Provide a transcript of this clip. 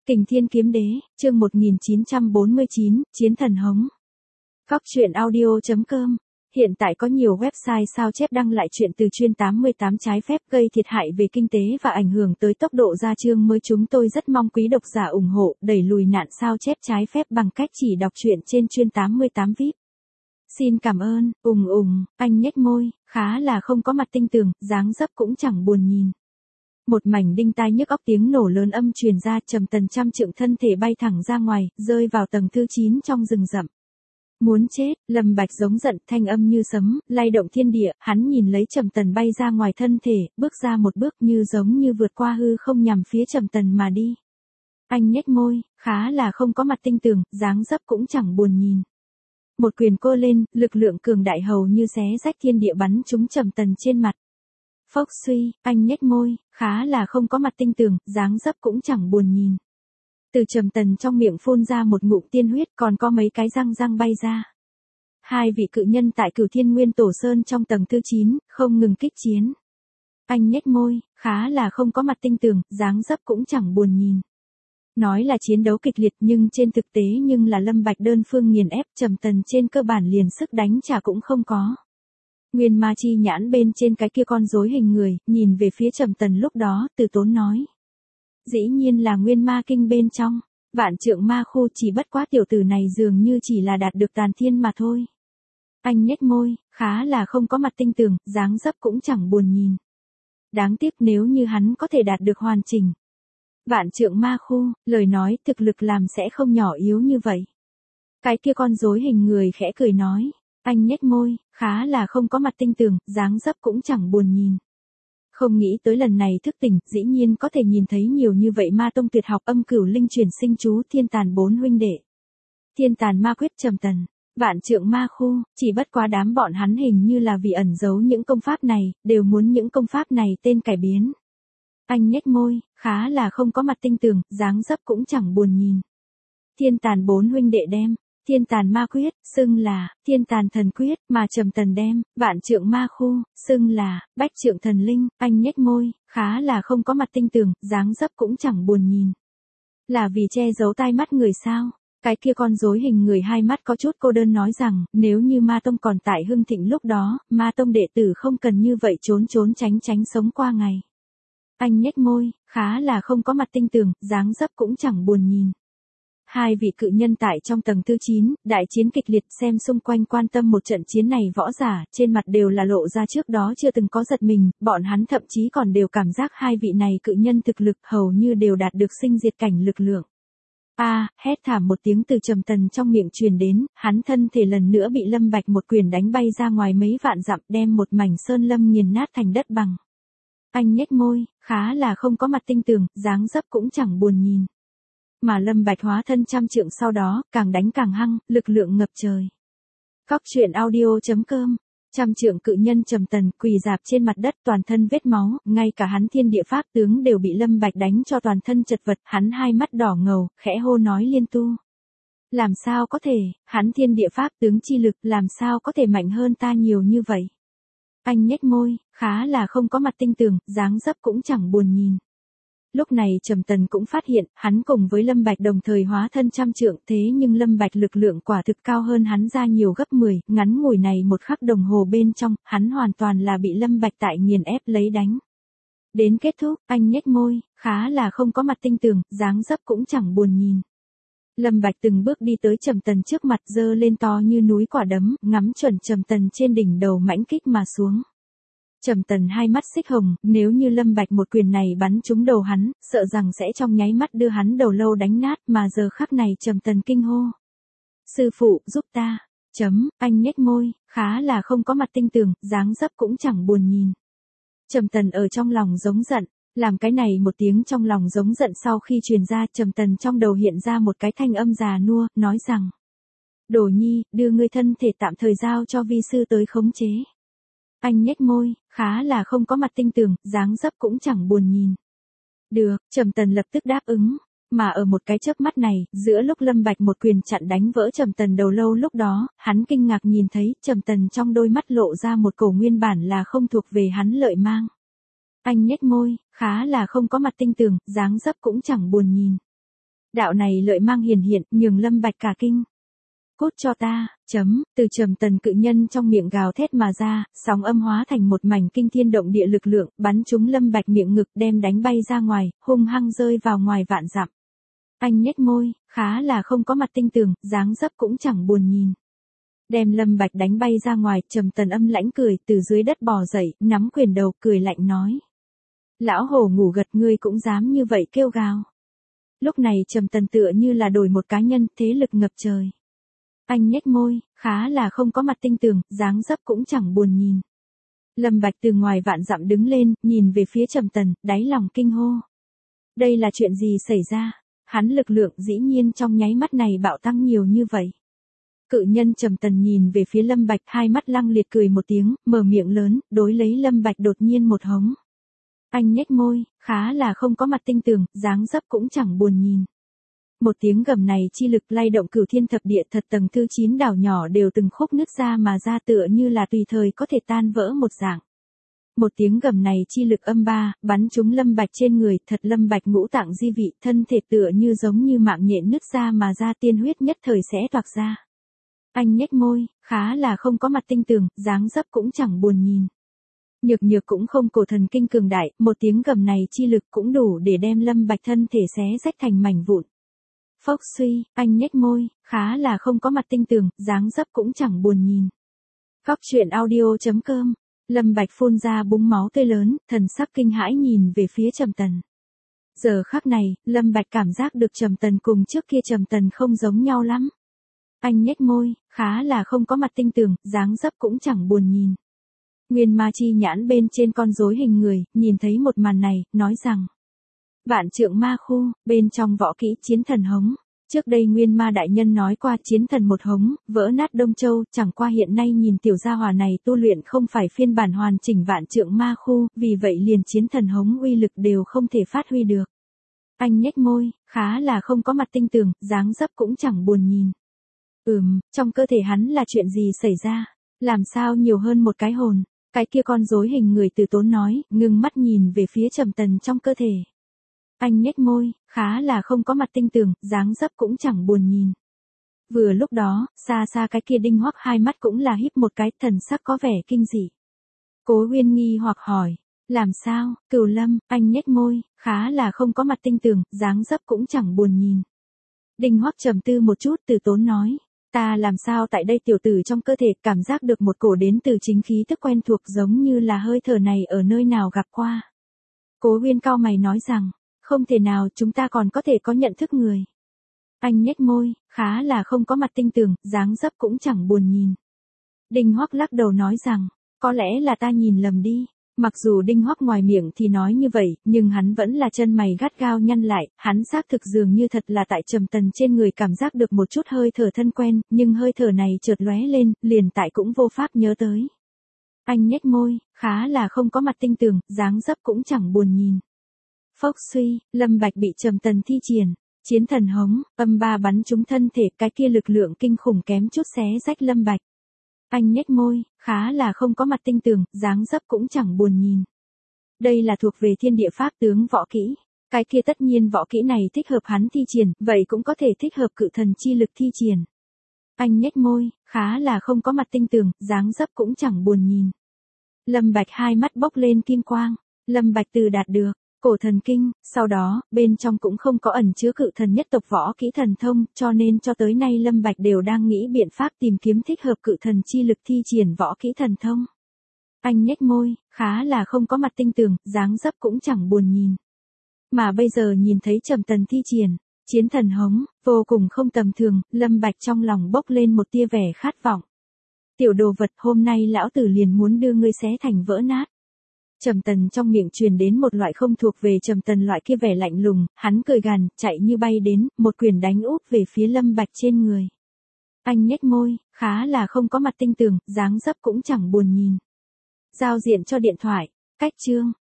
Kình Thiên Kiếm Đế, chương 1949, Chiến Thần Hống. Góc truyện audio.com. Hiện tại có nhiều website sao chép đăng lại chuyện từ chuyên 88 trái phép gây thiệt hại về kinh tế và ảnh hưởng tới tốc độ ra chương mới. Chúng tôi rất mong quý độc giả ủng hộ, đẩy lùi nạn sao chép trái phép bằng cách chỉ đọc truyện trên chuyên 88 VIP. Xin cảm ơn. Anh nhếch môi, khá là không có mặt tinh tường, dáng dấp cũng chẳng buồn nhìn. Một mảnh đinh tai nhức óc, tiếng nổ lớn âm truyền ra, Trầm Tần trăm trượng thân thể bay thẳng ra ngoài, rơi vào tầng thứ 9 trong rừng rậm. Muốn chết, Lâm Bạch giống giận, thanh âm như sấm, lay động thiên địa, hắn nhìn lấy Trầm Tần bay ra ngoài thân thể, bước ra một bước như giống như vượt qua hư không nhằm phía Trầm Tần mà đi. Anh nhếch môi, khá là không có mặt tinh tường, dáng dấp cũng chẳng buồn nhìn. Một quyền cô lên, lực lượng cường đại hầu như xé rách thiên địa bắn trúng Trầm Tần trên mặt. Phốc suy, anh nhếch môi, khá là không có mặt tinh tường, dáng dấp cũng chẳng buồn nhìn. Từ Trầm Tần trong miệng phun ra một ngụm tiên huyết, còn có mấy cái răng bay ra. Hai vị cự nhân tại Cửu Thiên Nguyên Tổ Sơn trong tầng thứ 9, không ngừng kích chiến. Anh nhếch môi, khá là không có mặt tinh tường, dáng dấp cũng chẳng buồn nhìn. Nói là chiến đấu kịch liệt nhưng trên thực tế nhưng là Lâm Bạch đơn phương nghiền ép, Trầm Tần trên cơ bản liền sức đánh trả cũng không có. Nguyên ma chi nhãn bên trên cái kia con rối hình người, nhìn về phía Trầm Tần lúc đó, Từ Tốn nói. Dĩ nhiên là nguyên ma kinh bên trong, vạn trượng ma khu, chỉ bất quá tiểu tử này dường như chỉ là đạt được tàn thiên mà thôi. Anh nhếch môi, khá là không có mặt tinh tường, dáng dấp cũng chẳng buồn nhìn. Đáng tiếc nếu như hắn có thể đạt được hoàn chỉnh vạn trượng ma khu, lời nói thực lực làm sẽ không nhỏ yếu như vậy. Cái kia con rối hình người khẽ cười nói. Anh nhếch môi, khá là không có mặt tinh tường, dáng dấp cũng chẳng buồn nhìn. Không nghĩ tới lần này thức tỉnh, dĩ nhiên có thể nhìn thấy nhiều như vậy ma tông tuyệt học, âm cửu linh chuyển sinh chú, thiên tàn 4 huynh đệ. Thiên tàn ma quyết, Trầm Tần, vạn trượng ma khu, chỉ bất quá đám bọn hắn hình như là vì ẩn giấu những công pháp này, đều muốn những công pháp này tên cải biến. Anh nhếch môi, khá là không có mặt tinh tường, dáng dấp cũng chẳng buồn nhìn. Thiên tàn 4 huynh đệ đem Thiên tàn ma quyết, xưng là Thiên tàn thần quyết, mà Trầm Tần đem vạn trượng ma khu, xưng là Bách trượng thần linh. Anh nhếch môi, khá là không có mặt tinh tường, dáng dấp cũng chẳng buồn nhìn. Là vì che giấu tai mắt người sao? Cái kia con rối hình người hai mắt có chút cô đơn nói rằng, nếu như ma tông còn tại hưng thịnh lúc đó, ma tông đệ tử không cần như vậy trốn tránh sống qua ngày. Anh nhếch môi, khá là không có mặt tinh tường, dáng dấp cũng chẳng buồn nhìn. Hai vị cự nhân tại trong tầng thứ 9, đại chiến kịch liệt, xem xung quanh quan tâm một trận chiến này võ giả, trên mặt đều là lộ ra trước đó chưa từng có giật mình, bọn hắn thậm chí còn đều cảm giác hai vị này cự nhân thực lực hầu như đều đạt được sinh diệt cảnh lực lượng. Hét thảm một tiếng từ Trầm Tần trong miệng truyền đến, hắn thân thể lần nữa bị Lâm Bạch một quyền đánh bay ra ngoài mấy vạn dặm, đem một mảnh sơn lâm nghiền nát thành đất bằng. Anh nhếch môi, khá là không có mặt tinh tường, dáng dấp cũng chẳng buồn nhìn. Mà Lâm Bạch hóa thân trăm trượng sau đó, càng đánh càng hăng, lực lượng ngập trời. Góc truyện audio.com. Trăm trượng cự nhân Trầm Tần quỳ rạp trên mặt đất, toàn thân vết máu, ngay cả hắn thiên địa pháp tướng đều bị Lâm Bạch đánh cho toàn thân chật vật, hắn hai mắt đỏ ngầu, khẽ hô nói liên tu. Làm sao có thể, hắn thiên địa pháp tướng chi lực, làm sao có thể mạnh hơn ta nhiều như vậy? Anh nhếch môi, khá là không có mặt tinh tường, dáng dấp cũng chẳng buồn nhìn. Lúc này Trầm Tần cũng phát hiện, hắn cùng với Lâm Bạch đồng thời hóa thân trăm trượng, thế nhưng Lâm Bạch lực lượng quả thực cao hơn hắn ra nhiều gấp 10, ngắn ngủi này một khắc đồng hồ bên trong, hắn hoàn toàn là bị Lâm Bạch tại nghiền ép lấy đánh. Đến kết thúc, anh nhếch môi, khá là không có mặt tinh tường, dáng dấp cũng chẳng buồn nhìn. Lâm Bạch từng bước đi tới Trầm Tần trước mặt, giơ lên to như núi quả đấm, ngắm chuẩn Trầm Tần trên đỉnh đầu mãnh kích mà xuống. Trầm Tần hai mắt xích hồng, nếu như Lâm Bạch một quyền này bắn trúng đầu hắn, sợ rằng sẽ trong nháy mắt đưa hắn đầu lâu đánh nát, mà giờ khắc này Trầm Tần kinh hô. Sư phụ, giúp ta. Anh nhếch môi, khá là không có mặt tinh tường, dáng dấp cũng chẳng buồn nhìn. Trầm Tần ở trong lòng giống giận, làm cái này một tiếng trong lòng giống giận sau khi truyền ra, Trầm Tần trong đầu hiện ra một cái thanh âm già nua, nói rằng. Đồ nhi, đưa ngươi thân thể tạm thời giao cho vi sư tới khống chế. Anh nhếch môi, khá là không có mặt tinh tường, dáng dấp cũng chẳng buồn nhìn. Được, Trầm Tần lập tức đáp ứng, mà ở một cái chớp mắt này, giữa lúc Lâm Bạch một quyền chặn đánh vỡ Trầm Tần đầu lâu lúc đó, hắn kinh ngạc nhìn thấy, Trầm Tần trong đôi mắt lộ ra một cổ nguyên bản là không thuộc về hắn lợi mang. Anh nhếch môi, khá là không có mặt tinh tường, dáng dấp cũng chẳng buồn nhìn. Đạo này lợi mang hiển hiện, nhường Lâm Bạch cả kinh. Cút cho ta, từ Trầm Tần cự nhân trong miệng gào thét mà ra, sóng âm hóa thành một mảnh kinh thiên động địa lực lượng, bắn trúng Lâm Bạch miệng ngực đem đánh bay ra ngoài, hung hăng rơi vào ngoài vạn dặm. Anh nhếch môi, khá là không có mặt tinh tường, dáng dấp cũng chẳng buồn nhìn. Đem Lâm Bạch đánh bay ra ngoài, Trầm Tần âm lãnh cười, từ dưới đất bò dậy, nắm quyền đầu, cười lạnh nói. Lão hổ ngủ gật, ngươi cũng dám như vậy kêu gào. Lúc này Trầm Tần tựa như là đổi một cá nhân, thế lực ngập trời. Anh nhếch môi, khá là không có mặt tinh tường, dáng dấp cũng chẳng buồn nhìn. Lâm Bạch từ ngoài vạn dặm đứng lên, nhìn về phía Trầm Tần, đáy lòng kinh hô. Đây là chuyện gì xảy ra? Hắn lực lượng dĩ nhiên trong nháy mắt này bạo tăng nhiều như vậy. Cự nhân Trầm Tần nhìn về phía Lâm Bạch, hai mắt lăng liệt cười một tiếng, mở miệng lớn, đối lấy Lâm Bạch đột nhiên một hống. Anh nhếch môi, khá là không có mặt tinh tường, dáng dấp cũng chẳng buồn nhìn. Một tiếng gầm này chi lực lay động cửu thiên thập địa, thật tầng thứ 9 đảo nhỏ đều từng khúc nứt ra mà ra, tựa như là tùy thời có thể tan vỡ một dạng. Một tiếng gầm này chi lực âm ba, bắn trúng Lâm Bạch trên người, thật Lâm Bạch ngũ tạng di vị, thân thể tựa như giống như mạng nhện nứt ra mà ra, tiên huyết nhất thời sẽ toạc ra. Anh nhếch môi, khá là không có mặt tinh tường, dáng dấp cũng chẳng buồn nhìn. Nhược nhược cũng không cổ thần kinh cường đại, một tiếng gầm này chi lực cũng đủ để đem Lâm Bạch thân thể xé rách thành mảnh vụn. Phốc suy, anh nhếch môi, khá là không có mặt tinh tường, dáng dấp cũng chẳng buồn nhìn. Góc truyện audio.com, Lâm Bạch phun ra búng máu tươi lớn, thần sắc kinh hãi nhìn về phía Trầm Tần. Giờ khắc này, Lâm Bạch cảm giác được Trầm Tần cùng trước kia Trầm Tần không giống nhau lắm. Anh nhếch môi, khá là không có mặt tinh tường, dáng dấp cũng chẳng buồn nhìn. Nguyên Ma chi nhãn bên trên con rối hình người, nhìn thấy một màn này, nói rằng. Vạn trượng ma khu, bên trong võ kỹ chiến thần hống. Trước đây Nguyên Ma đại nhân nói qua chiến thần một hống, vỡ nát Đông Châu, chẳng qua hiện nay nhìn tiểu gia hỏa này tu luyện không phải phiên bản hoàn chỉnh vạn trượng ma khu, vì vậy liền chiến thần hống uy lực đều không thể phát huy được. Anh nhếch môi, khá là không có mặt tinh tường, dáng dấp cũng chẳng buồn nhìn. Trong cơ thể hắn là chuyện gì xảy ra? Làm sao nhiều hơn một cái hồn? Cái kia con rối hình người từ tốn nói, ngưng mắt nhìn về phía Trầm Tần trong cơ thể. Anh nhếch môi, khá là không có mặt tinh tường, dáng dấp cũng chẳng buồn nhìn. Vừa lúc đó, xa xa cái kia Đinh Hoắc hai mắt cũng là híp một cái, thần sắc có vẻ kinh dị. Cố Uyên nghi hoặc hỏi, làm sao? Cửu Lâm, anh nhếch môi, khá là không có mặt tinh tường, dáng dấp cũng chẳng buồn nhìn. Đinh Hoắc trầm tư một chút, từ tốn nói. Ta làm sao tại đây tiểu tử trong cơ thể cảm giác được một cổ đến từ chính khí tức quen thuộc, giống như là hơi thở này ở nơi nào gặp qua. Cố Uyên cau mày nói rằng, không thể nào, chúng ta còn có thể có nhận thức người. Anh nhếch môi, khá là không có mặt tinh tường, dáng dấp cũng chẳng buồn nhìn. Đinh Hoắc lắc đầu nói rằng, có lẽ là ta nhìn lầm đi. Mặc dù Đinh Hoắc ngoài miệng thì nói như vậy, nhưng hắn vẫn là chân mày gắt gao nhăn lại, hắn xác thực dường như thật là tại Trầm Tần trên người cảm giác được một chút hơi thở thân quen, nhưng hơi thở này chợt lóe lên, liền tại cũng vô pháp nhớ tới. Anh nhếch môi, khá là không có mặt tinh tường, dáng dấp cũng chẳng buồn nhìn. Phốc suy, Lâm Bạch bị Trầm Tần thi triển, chiến thần hống, âm ba bắn trúng thân thể, cái kia lực lượng kinh khủng kém chút xé rách Lâm Bạch. Anh nhếch môi, khá là không có mặt tinh tường, dáng dấp cũng chẳng buồn nhìn. Đây là thuộc về thiên địa pháp tướng võ kỹ. Cái kia tất nhiên võ kỹ này thích hợp hắn thi triển, vậy cũng có thể thích hợp cự thần chi lực thi triển. Anh nhếch môi, khá là không có mặt tinh tường, dáng dấp cũng chẳng buồn nhìn. Lâm Bạch hai mắt bốc lên kim quang. Lâm Bạch từ đạt được cổ thần kinh, sau đó, bên trong cũng không có ẩn chứa cự thần nhất tộc võ kỹ thần thông, cho nên cho tới nay Lâm Bạch đều đang nghĩ biện pháp tìm kiếm thích hợp cự thần chi lực thi triển võ kỹ thần thông. Anh nhếch môi, khá là không có mặt tinh tường, dáng dấp cũng chẳng buồn nhìn. Mà bây giờ nhìn thấy Trầm Tần thi triển, chiến thần hống, vô cùng không tầm thường, Lâm Bạch trong lòng bốc lên một tia vẻ khát vọng. Tiểu đồ vật, hôm nay lão tử liền muốn đưa ngươi xé thành vỡ nát. Trầm Tần trong miệng truyền đến một loại không thuộc về Trầm Tần loại kia vẻ lạnh lùng, hắn cười gằn, chạy như bay đến, một quyền đánh úp về phía Lâm Bạch trên người. Anh nhếch môi, khá là không có mặt tinh tường, dáng dấp cũng chẳng buồn nhìn. Giao diện cho điện thoại, cách chương.